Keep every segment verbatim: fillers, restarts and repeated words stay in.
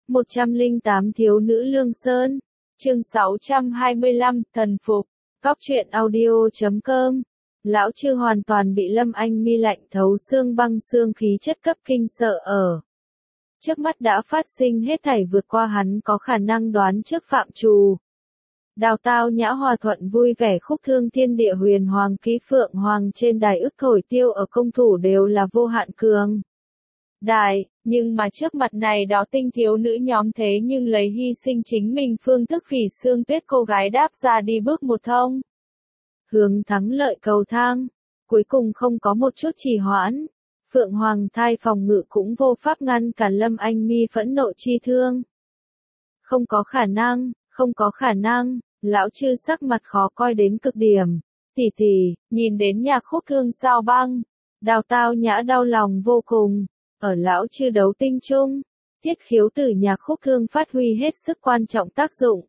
một trăm lẻ tám Thiếu nữ Lương Sơn. Chương sáu trăm hai mươi lăm, Thần phục. Cóc truyện audio chấm com. Lão Chư hoàn toàn bị Lâm Anh Mi lạnh thấu xương băng xương khí chất cấp kinh sợ ở. Trước mắt đã phát sinh hết thảy vượt qua hắn có khả năng đoán trước phạm trù. Đào Tao Nhã hòa thuận vui vẻ khúc thương thiên địa huyền hoàng ký phượng hoàng trên đài ức thổi tiêu ở công thủ đều là vô hạn cường đại, nhưng mà trước mặt này đó tinh thiếu nữ nhóm thế nhưng lấy hy sinh chính mình phương thức phỉ xương tuyết cô gái đáp ra đi bước một thông. Hướng thắng lợi cầu thang, cuối cùng không có một chút trì hoãn. Phượng Hoàng thai phòng ngự cũng vô pháp ngăn cản Lâm Anh Mi phẫn nộ chi thương. Không có khả năng, không có khả năng, lão Chư sắc mặt khó coi đến cực điểm. Tỷ tỷ, nhìn đến nhạc khúc thương sao băng. Đào Tao Nhã đau lòng vô cùng. Ở lão Chư đấu tinh chung, Tiết Khiếu Tử nhạc khúc thương phát huy hết sức quan trọng tác dụng.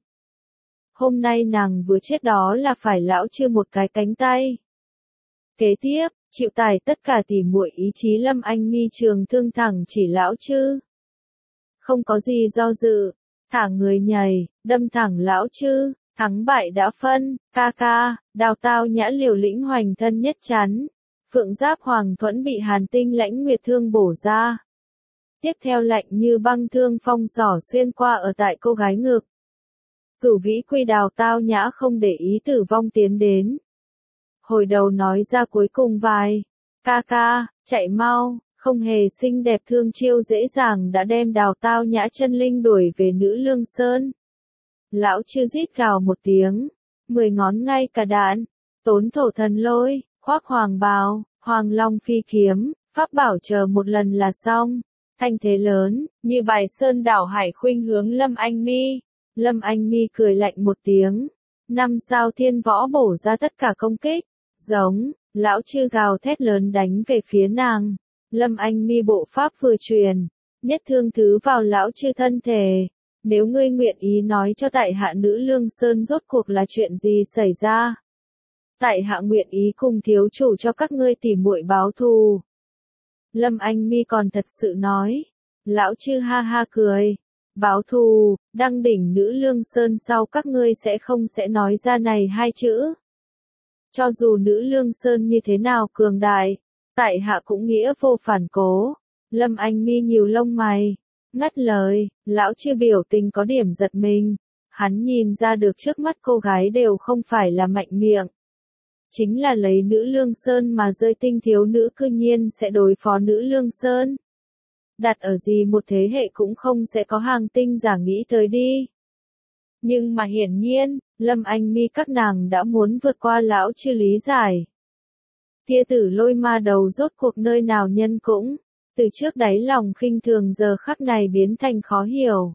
Hôm nay nàng vừa chết đó là phải lão Chư một cái cánh tay. Kế tiếp, chịu tải tất cả tỉ muội ý chí Lâm Anh Mi trường thương thẳng chỉ lão Chư. Không có gì do dự, thả người nhảy, đâm thẳng lão Chư, thắng bại đã phân, ca ca, Đào Tao Nhã liều lĩnh hoành thân nhất chắn. Phượng Giáp Hoàng Thuẫn bị Hàn Tinh Lãnh Nguyệt thương bổ ra. Tiếp theo lạnh như băng thương phong sỏ xuyên qua ở tại cô gái ngực. Cửu Vĩ Quy Đào Tao Nhã không để ý tử vong tiến đến. Hồi đầu nói ra cuối cùng vài, ca ca, chạy mau, không hề xinh đẹp thương chiêu dễ dàng đã đem Đào Tao Nhã chân linh đuổi về nữ Lương Sơn. Lão Chư rít gào một tiếng, mười ngón ngay cả đạn, tốn thổ thần lôi, khoác hoàng bào, hoàng long phi kiếm, pháp bảo chờ một lần là xong. Thanh thế lớn, như bài sơn đảo hải khuynh hướng Lâm Anh Mi. Lâm Anh Mi cười lạnh một tiếng. Năm sao thiên võ bổ ra tất cả công kích. Giống, lão Chư gào thét lớn đánh về phía nàng. Lâm Anh Mi bộ pháp vừa truyền. Nhất thương thứ vào lão Chư thân thể. Nếu ngươi nguyện ý nói cho tại hạ nữ Lương Sơn rốt cuộc là chuyện gì xảy ra. Tại hạ nguyện ý cùng thiếu chủ cho các ngươi tỉ muội báo thù. Lâm Anh Mi còn thật sự nói. Lão Chư ha ha cười. Báo thù, đăng đỉnh nữ Lương Sơn sau các ngươi sẽ không sẽ nói ra này hai chữ. Cho dù nữ Lương Sơn như thế nào cường đại, tại hạ cũng nghĩa vô phản cố. Lâm Anh Mi nhiều lông mày, ngắt lời, lão Chư biểu tình có điểm giật mình. Hắn nhìn ra được trước mắt cô gái đều không phải là mạnh miệng. Chính là lấy nữ Lương Sơn mà rơi tinh thiếu nữ cư nhiên sẽ đối phó nữ Lương Sơn. Đặt ở gì một thế hệ cũng không sẽ có hàng tinh giả nghĩ tới đi. Nhưng mà hiển nhiên, Lâm Anh Mi các nàng đã muốn vượt qua lão Chư lý giải. Kia tử lôi ma đầu rốt cuộc nơi nào nhân cũng, từ trước đáy lòng khinh thường giờ khắc này biến thành khó hiểu.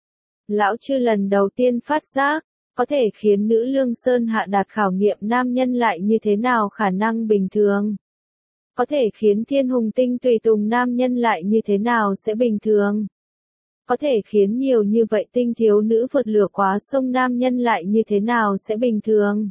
Lão Chư lần đầu tiên phát giác, có thể khiến nữ Lương Sơn hạ đạt khảo nghiệm nam nhân lại như thế nào khả năng bình thường. Có thể khiến thiên hùng tinh tùy tùng nam nhân lại như thế nào sẽ bình thường. Có thể khiến nhiều như vậy tinh thiếu nữ vượt lửa quá sông nam nhân lại như thế nào sẽ bình thường.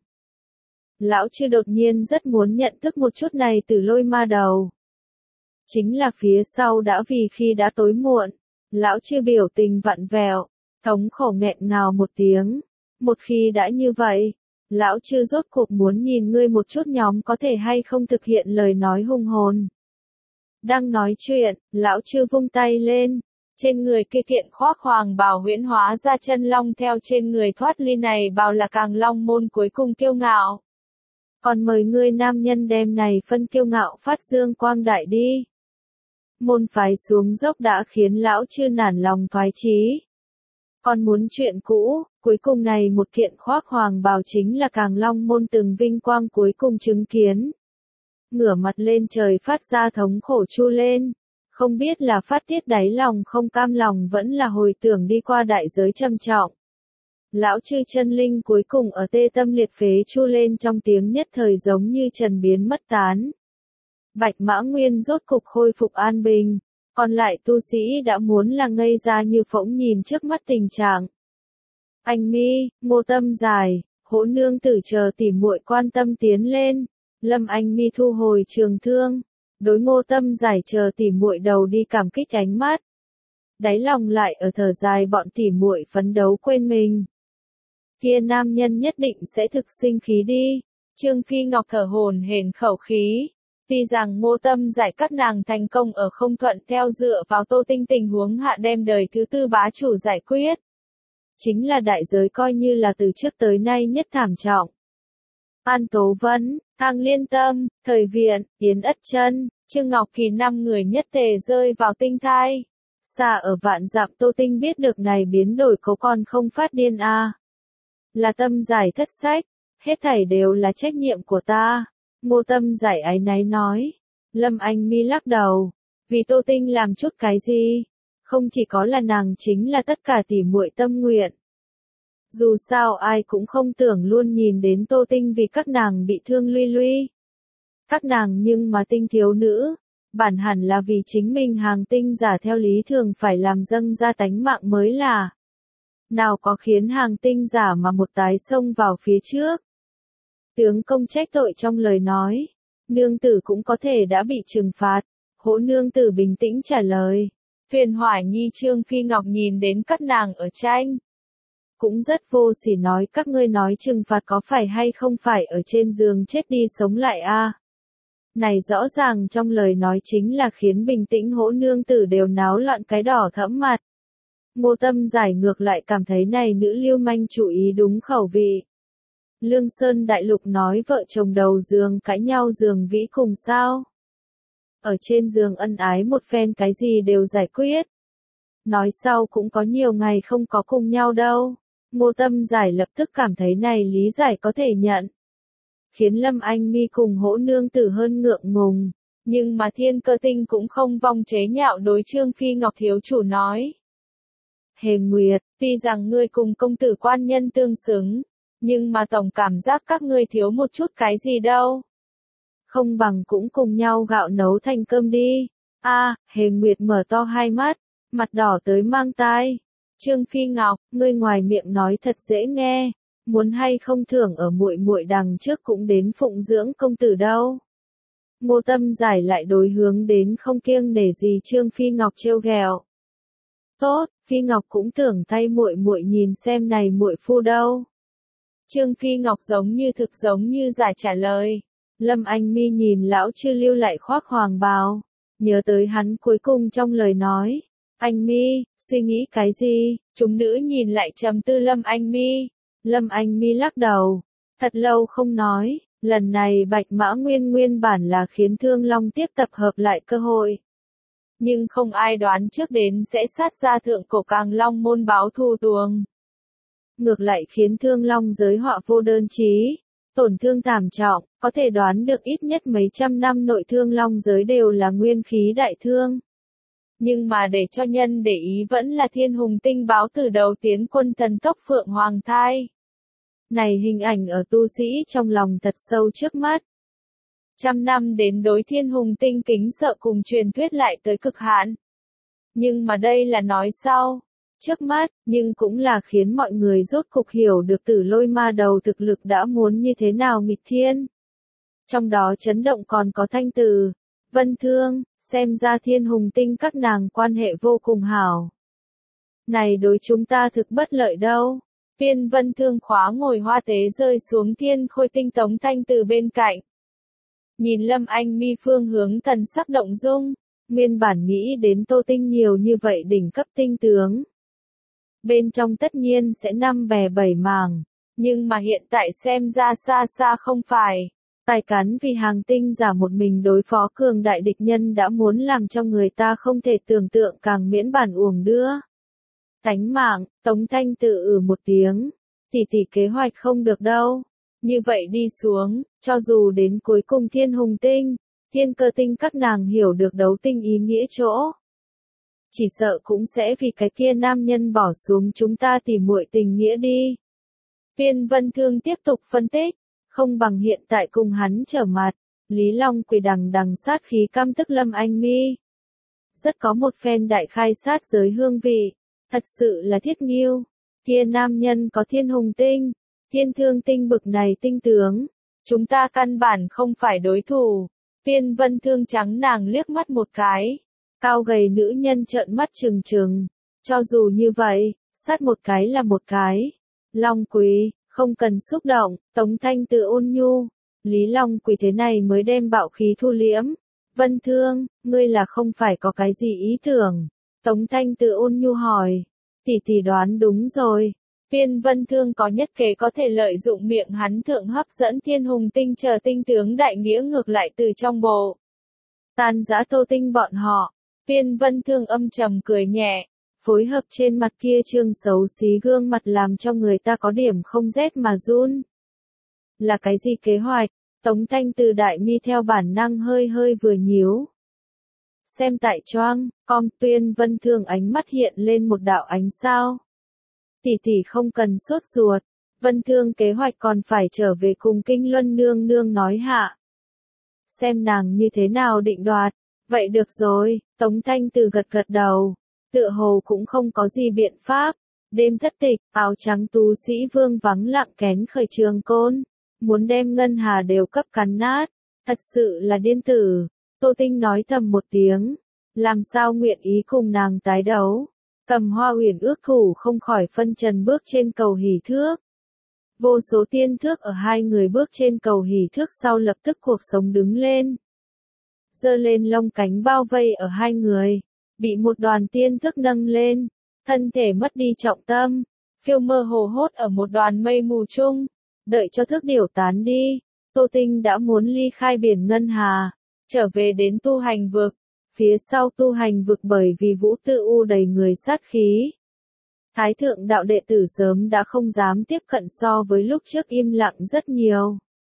Lão Chư đột nhiên rất muốn nhận thức một chút này từ lôi ma đầu. Chính là phía sau đã vì khi đã tối muộn. Lão Chư biểu tình vặn vẹo, thống khổ nghẹn ngào một tiếng. Một khi đã như vậy, lão Chư rốt cuộc muốn nhìn ngươi một chút nhóm có thể hay không thực hiện lời nói hung hồn. Đang nói chuyện, lão Chư vung tay lên, trên người kia kiện khoác hoàng bào huyễn hóa ra chân long theo trên người thoát ly này bào là càng long môn cuối cùng kiêu ngạo. Còn mời ngươi nam nhân đem này phân kiêu ngạo phát dương quang đại đi. Môn phái xuống dốc đã khiến lão Chư nản lòng thoái chí. Còn muốn chuyện cũ, cuối cùng này một kiện khoác hoàng bào chính là càng long môn từng vinh quang cuối cùng chứng kiến. Ngửa mặt lên trời phát ra thống khổ chu lên, không biết là phát tiết đáy lòng không cam lòng vẫn là hồi tưởng đi qua đại giới trầm trọng. Lão Chư chân linh cuối cùng ở tê tâm liệt phế chu lên trong tiếng nhất thời giống như trần biến mất tán. Bạch Mã Nguyên rốt cục khôi phục an bình. Còn lại tu sĩ đã muốn là ngây ra như phỗng nhìn trước mắt tình trạng. Anh Mi, Ngô Tâm Giải, Hỗ Nương Tử chờ tỉ muội quan tâm tiến lên. Lâm Anh Mi thu hồi trường thương, đối Ngô Tâm Giải chờ tỉ muội đầu đi cảm kích ánh mắt. đáy lòng lại ở thở dài bọn tỉ muội phấn đấu quên mình. Kia nam nhân nhất định sẽ thực sinh khí đi. Trương Phi Ngọc thở hổn hển khẩu khí. Tuy rằng Ngô Tâm giải các nàng thành công ở không thuận theo dựa vào Tô Tinh tình huống hạ đem đời thứ tư bá chủ giải quyết. Chính là đại giới coi như là từ trước tới nay nhất thảm trọng. An Tố Vân, Thang Liên Tâm, Thời Viện, Yến Ất Chân, Trương Ngọc Kỳ năm người nhất tề rơi vào tinh thai. Xa ở vạn dặm Tô Tinh biết được này biến đổi cố còn không phát điên a. À. Là Tâm giải thất sách, hết thảy đều là trách nhiệm của ta. Ngô Tâm giải áy náy nói. Lâm Anh Mi lắc đầu, vì Tô Tinh làm chút cái gì? Không chỉ có là nàng chính là tất cả tỉ muội tâm nguyện. Dù sao ai cũng không tưởng luôn nhìn đến Tô Tinh vì các nàng bị thương luy luy. Các nàng nhưng mà tinh thiếu nữ, bản hẳn là vì chính mình hàng tinh giả theo lý thường phải làm dâng ra tánh mạng mới là. Nào có khiến hàng tinh giả mà một tái xông vào phía trước. Tướng công trách tội trong lời nói, nương tử cũng có thể đã bị trừng phạt. Hỗ nương tử bình tĩnh trả lời. Huyền Hỏa Nhi Trương Phi Ngọc nhìn đến các nàng ở tranh. Cũng rất vô sỉ nói các ngươi nói trừng phạt có phải hay không phải ở trên giường chết đi sống lại a? À? Này rõ ràng trong lời nói chính là khiến bình tĩnh hỗ nương tử đều náo loạn cái đỏ thẫm mặt. Ngô Tâm giải ngược lại cảm thấy này nữ lưu manh chủ ý đúng khẩu vị. Lương Sơn Đại Lục nói vợ chồng đầu giường cãi nhau giường vĩ cùng sao? Ở trên giường ân ái một phen cái gì đều giải quyết. Nói sau cũng có nhiều ngày không có cùng nhau đâu. Ngô Tâm giải lập tức cảm thấy này lý giải có thể nhận. Khiến Lâm Anh Mi cùng hỗ nương tử hơn ngượng ngùng. Nhưng mà Thiên Cơ Tinh cũng không vong chế nhạo đối Trương Phi Ngọc thiếu chủ nói. Hề Nguyệt, tuy rằng ngươi cùng công tử quan nhân tương xứng, nhưng mà tổng cảm giác các ngươi thiếu một chút cái gì đâu. Không bằng cũng cùng nhau gạo nấu thành cơm đi. A, à, Hề Nguyệt mở to hai mắt, mặt đỏ tới mang tai. Trương Phi Ngọc, ngươi ngoài miệng nói thật dễ nghe, muốn hay không thưởng ở muội muội đằng trước cũng đến phụng dưỡng công tử đâu. Ngô Tâm giải lại đối hướng đến không kiêng nể gì Trương Phi Ngọc trêu ghẹo. Tốt, Phi Ngọc cũng tưởng thay muội muội nhìn xem này muội phu đâu. Trương Phi Ngọc giống như thực giống như giả trả lời. Lâm Anh Mi nhìn lão chư lưu lại khoác hoàng bào, nhớ tới hắn cuối cùng trong lời nói. Anh Mi, suy nghĩ cái gì? Chúng nữ nhìn lại trầm tư Lâm Anh Mi. Lâm Anh Mi lắc đầu. Thật lâu không nói, lần này Bạch Mã Nguyên nguyên bản là khiến Thương Long tiếp tập hợp lại cơ hội. Nhưng không ai đoán trước đến sẽ sát ra thượng cổ Càng Long môn báo thù tuồng. Ngược lại khiến Thương Long giới họa vô đơn chí, tổn thương thảm trọng, có thể đoán được ít nhất mấy trăm năm nội Thương Long giới đều là nguyên khí đại thương. Nhưng mà để cho nhân để ý vẫn là Thiên Hùng Tinh báo từ đầu tiến quân thần tốc Phượng Hoàng Thai. Này hình ảnh ở tu sĩ trong lòng thật sâu trước mắt. Trăm năm đến đối Thiên Hùng Tinh kính sợ cùng truyền thuyết lại tới cực hạn. Nhưng mà đây là nói sau, trước mắt, nhưng cũng là khiến mọi người rốt cục hiểu được Tử Lôi Ma Đầu thực lực đã muốn như thế nào nghịch thiên. Trong đó chấn động còn có Thanh Từ, Vân Thương, xem ra Thiên Hùng Tinh các nàng quan hệ vô cùng hảo. Này đối chúng ta thực bất lợi đâu. Viên Vân Thương khóa ngồi hoa tế rơi xuống Thiên Khôi Tinh Tống Thanh Từ bên cạnh. Nhìn Lâm Anh Mi phương hướng thần sắc động dung, nguyên bản nghĩ đến Tô Tinh nhiều như vậy đỉnh cấp tinh tướng. Bên trong tất nhiên sẽ năm bè bảy mảng, nhưng mà hiện tại xem ra xa xa không phải. Tài cán vì hàng tinh giả một mình đối phó cường đại địch nhân đã muốn làm cho người ta không thể tưởng tượng càng miễn bản uổng đưa. Tánh mạng, Tống Thanh tự ử một tiếng, tỷ tỷ kế hoạch không được đâu. Như vậy đi xuống, cho dù đến cuối cùng Thiên Hùng Tinh, Thiên Cơ Tinh các nàng hiểu được đấu tinh ý nghĩa chỗ. Chỉ sợ cũng sẽ vì cái kia nam nhân bỏ xuống chúng ta tỉ muội tình nghĩa đi. Viên Vân Thương tiếp tục phân tích, không bằng hiện tại cùng hắn trở mặt, Lý Long Quỳ đằng đằng sát khí căm tức Lâm Anh Mi. Rất có một phen đại khai sát giới hương vị, thật sự là thiết nghiêu, kia nam nhân có Thiên Hùng Tinh, Thiên Thương Tinh bực này tinh tướng, chúng ta căn bản không phải đối thủ. Viên Vân Thương trắng nàng liếc mắt một cái, Cao gầy nữ nhân trợn mắt trừng trừng. Cho dù như vậy, sát một cái là một cái. Long Quý, không cần xúc động, Tống Thanh Từ ôn nhu. Lý Long Quý thế này mới đem bạo khí thu liễm. Vân Thương, ngươi là không phải có cái gì ý tưởng. Tống Thanh Từ ôn nhu hỏi. Tỷ tỷ đoán đúng rồi. Viên Vân Thương có nhất kế có thể lợi dụng miệng hắn thượng hấp dẫn thiên hùng tinh chờ tinh tướng đại nghĩa ngược lại từ trong bộ. Tan giã Tô Tinh bọn họ. Viên Vân Thương âm trầm cười nhẹ. Phối hợp trên mặt kia trương xấu xí gương mặt làm cho người ta có điểm không rét mà run. Là cái gì kế hoạch? Tống Thanh Từ đại mi theo bản năng hơi hơi vừa nhíu. Xem tại choang, com Tuyên Vân Thương ánh mắt hiện lên một đạo ánh sao. Tỷ tỷ không cần sốt ruột, Vân Thương kế hoạch còn phải trở về cùng Kinh Luân nương nương nói hạ. Xem nàng như thế nào định đoạt, vậy được rồi, Tống Thanh Từ gật gật đầu, tựa hồ cũng không có gì biện pháp. Đêm thất tịch, áo trắng tú sĩ vương vắng lặng kén khởi trường côn, muốn đem ngân hà đều cấp cắn nát, thật sự là điên tử. Tô Tinh nói thầm một tiếng, làm sao nguyện ý cùng nàng tái đấu. Cầm Hoa Uyển ước thủ không khỏi phân trần bước trên cầu hỷ thước. Vô số tiên thước ở hai người bước trên cầu hỷ thước sau lập tức cuộc sống đứng lên. Giơ lên lông cánh bao vây ở hai người, bị một đoàn tiên thước nâng lên, thân thể mất đi trọng tâm, phiêu mơ hồ hốt ở một đoàn mây mù chung, đợi cho thước điểu tán đi. Tô Tinh đã muốn ly khai biển ngân hà, trở về đến tu hành vực. Phía sau tu hành vực bởi vì Vũ Tư U đầy người sát khí. Thái thượng đạo đệ tử sớm đã không dám tiếp cận so với lúc trước im lặng rất nhiều.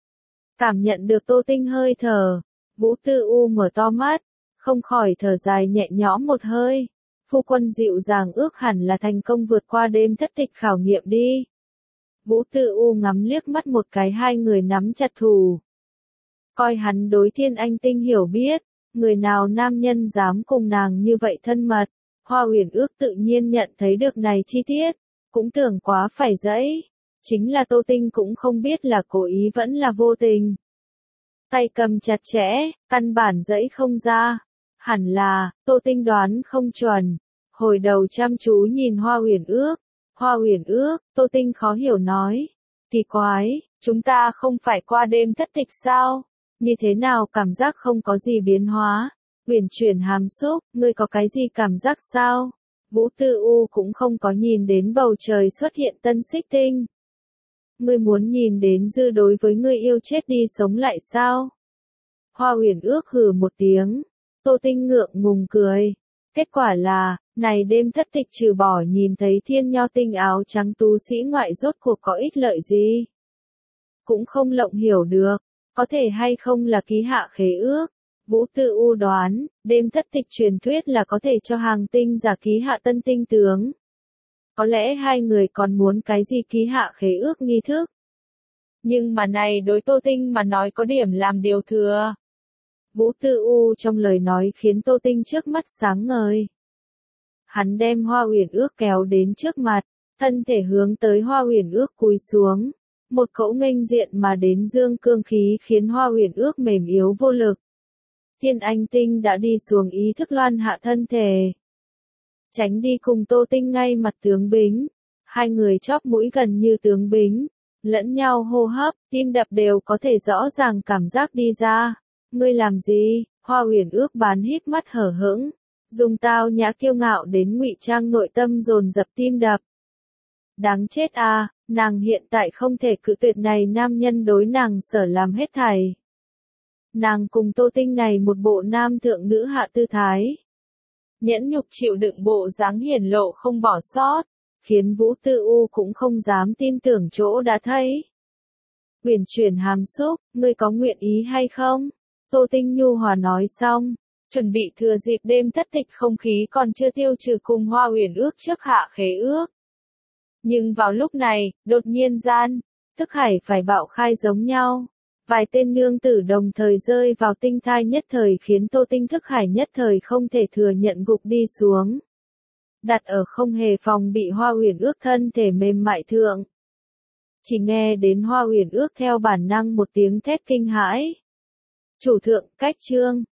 Cảm nhận được Tô Tinh hơi thở, Vũ Tư U mở to mắt, không khỏi thở dài nhẹ nhõm một hơi. Phu quân dịu dàng ước hẳn là thành công vượt qua đêm thất tịch khảo nghiệm đi. Vũ Tư U ngắm liếc mắt một cái hai người nắm chặt thủ. Coi hắn đối Thiên Anh Tinh hiểu biết. Người nào nam nhân dám cùng nàng như vậy thân mật, Hoa Uyển ước tự nhiên nhận thấy được này chi tiết, cũng tưởng quá phải dẫy, chính là Tô Tinh cũng không biết là cố ý vẫn là vô tình. Tay cầm chặt chẽ, căn bản dẫy không ra, hẳn là, Tô Tinh đoán không chuẩn, hồi đầu chăm chú nhìn Hoa Uyển ước, Hoa Uyển ước, Tô Tinh khó hiểu nói, kỳ quái, chúng ta không phải qua đêm thất tịch sao? Như thế nào cảm giác không có gì biến hóa? Uyển chuyển hàm xúc, ngươi có cái gì cảm giác sao? Vũ Tư U cũng không có nhìn đến bầu trời xuất hiện tân xích tinh. Ngươi muốn nhìn đến dư đối với ngươi yêu chết đi sống lại sao? Hoa Uyển ước hừ một tiếng. Tô Tinh ngượng ngùng cười. Kết quả là, này đêm thất tịch trừ bỏ nhìn thấy thiên nho tinh áo trắng tú sĩ ngoại rốt cuộc có ích lợi gì? Cũng không lộng hiểu được. Có thể hay không là ký hạ khế ước. Vũ Tư U đoán, đêm thất tịch truyền thuyết là có thể cho hàng tinh giả ký hạ tân tinh tướng. Có lẽ hai người còn muốn cái gì ký hạ khế ước nghi thức. Nhưng mà này đối Tô Tinh mà nói có điểm làm điều thừa. Vũ Tư U trong lời nói khiến Tô Tinh trước mắt sáng ngời. Hắn đem Hoa Uyển ước kéo đến trước mặt, thân thể hướng tới Hoa Uyển ước cúi xuống. Một cỗ nghênh diện mà đến dương cương khí khiến Hoa Uyển ước mềm yếu vô lực. Thiên Anh Tinh đã đi xuống ý thức loan hạ thân thể. Tránh đi cùng Tô Tinh ngay mặt tướng bính. Hai người chóp mũi gần như tướng bính. Lẫn nhau hô hấp, tim đập đều có thể rõ ràng cảm giác đi ra. Ngươi làm gì? Hoa Uyển ước bán híp mắt hở hững. Dùng tao nhã kiêu ngạo đến ngụy trang nội tâm dồn dập tim đập. Đáng chết à, nàng hiện tại không thể cự tuyệt này nam nhân đối nàng sở làm hết thảy. Nàng cùng Tô Tinh này một bộ nam thượng nữ hạ tư thái. Nhẫn nhục chịu đựng bộ dáng hiển lộ không bỏ sót, khiến Vũ Tư U cũng không dám tin tưởng chỗ đã thấy. Uyển chuyển hàm xúc, ngươi có nguyện ý hay không? Tô Tinh nhu hòa nói xong, chuẩn bị thừa dịp đêm thất tịch không khí còn chưa tiêu trừ cùng Hoa Uyển ước trước hạ khế ước. Nhưng vào lúc này, đột nhiên gian, thức hải phải bạo khai giống nhau. Vài tên nương tử đồng thời rơi vào tinh thai nhất thời khiến Tô Tinh thức hải nhất thời không thể thừa nhận gục đi xuống. Đặt ở không hề phòng bị Hoa Uyển ước thân thể mềm mại thượng. Chỉ nghe đến Hoa Uyển ước theo bản năng một tiếng thét kinh hãi. Chủ thượng, cách chương.